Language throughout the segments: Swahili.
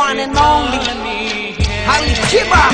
one and only Ali Kiba.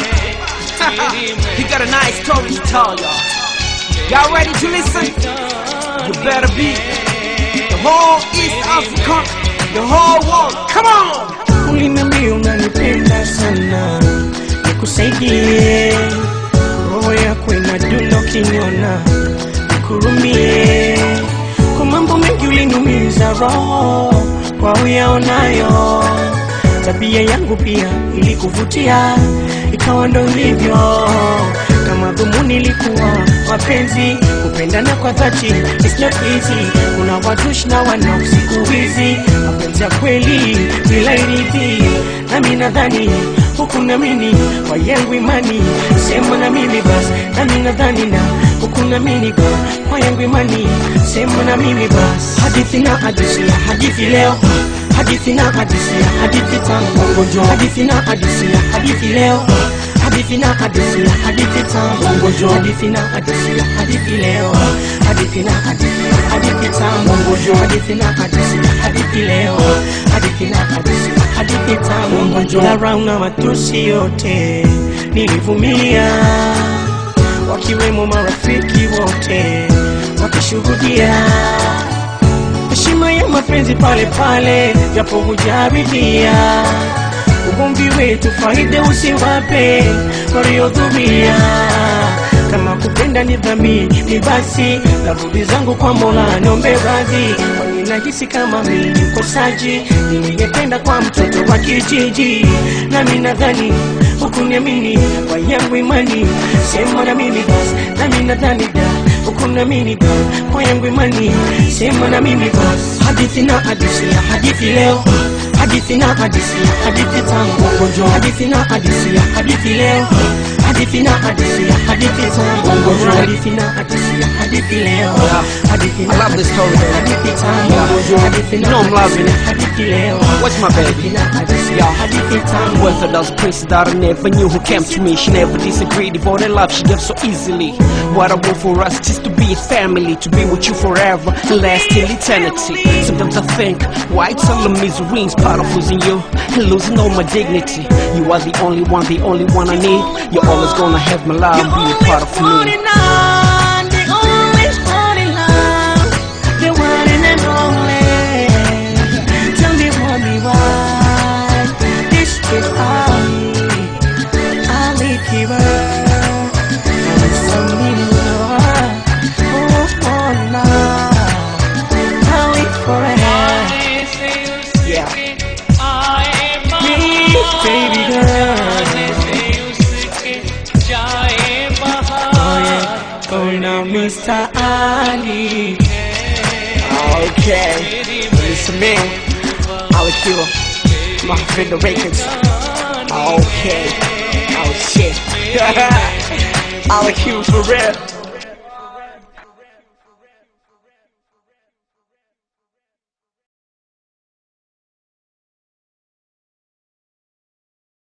He got a nice story to tell y'all. Y'all ready to listen? You better be. The whole East Africa, the whole world. Come on! Uliniambia unanipenda sana, nikusaidie. Roho yako inadunda ukiniona, nikurumie. Kwa mambo mengi uliniumiza roho, kwa uyaonayo. Tabia yangu pia ilikuvutia, ikawa ndo ilivyo. Kama dhumuni ilikuwa mapenzi, kupendana kwa dhati, it's not easy. Kuna watu na wana siku hizi, mapenzi ya kweli bila irithi. Nami nadhani huku na mimi kwa yangu imani, sema na mimi basi. Nami nadhani na huku na mimi kwa yangu imani, sema na mimi basi. Hadithi na hadithi, hadithi leo. Hadithi na hadithi, hadithi tangu ngojo. Hadithi na hadithi, hadithi leo. Hadithi na hadithi, hadithi tangu ngojo. Hadithi na hadithi, hadithi leo. Hadithi na hadithi, hadithi tangu ngojo. Hadithi na hadithi, hadithi leo. Hadithi na hadithi, hadithi tangu ngojo. Dharau na matusi yote nilivumilia, wakiwemo marafiki wote wakishuhudia. Heshima ya mapenzi pale pale, japo hujaridhia. Ugomvi wetu faida usiwape waliodhumia. Kama kupenda ni dhambi, ni basi narudi zangu kwa Mola niombe radhi. Kwani nahisi kama mimi mkosaji, niliyependa kwa mtoto wa kijiji. Nami nadhani hukuniamini kwa yangu imani, sema na mimi basi. Nami nadhani da hukuniamini kwa yangu imani, sema na mimi basi. Hadithi na hadithi, hadithi leo. Hadithi na hadithi, hadithi tangu ngojo. Hadithi na hadithi, hadithi leo. Hadithi na hadithi, hadithi tangu ngojo. Hadithi na hadithi, hadithi leo. Hadithi na hadithi, hadithi tangu ngojo. Hadithi na hadithi, hadithi leo. What's my baby? Hadithi tangu. Whether those places that I never knew who came to me, she never disagreed, devoted love she gave so easily. What I want for us is to be a family, to be with you forever and last till eternity. Sometimes I think, why it's all the misery in spite of losing you and losing all my dignity. You are the only one I need. You're always gonna have my love, be a part of me. Mr. Ali. Okay, listen me, Ali Kiba, my favorite records. Okay, oh shit, Ali Kiba for real.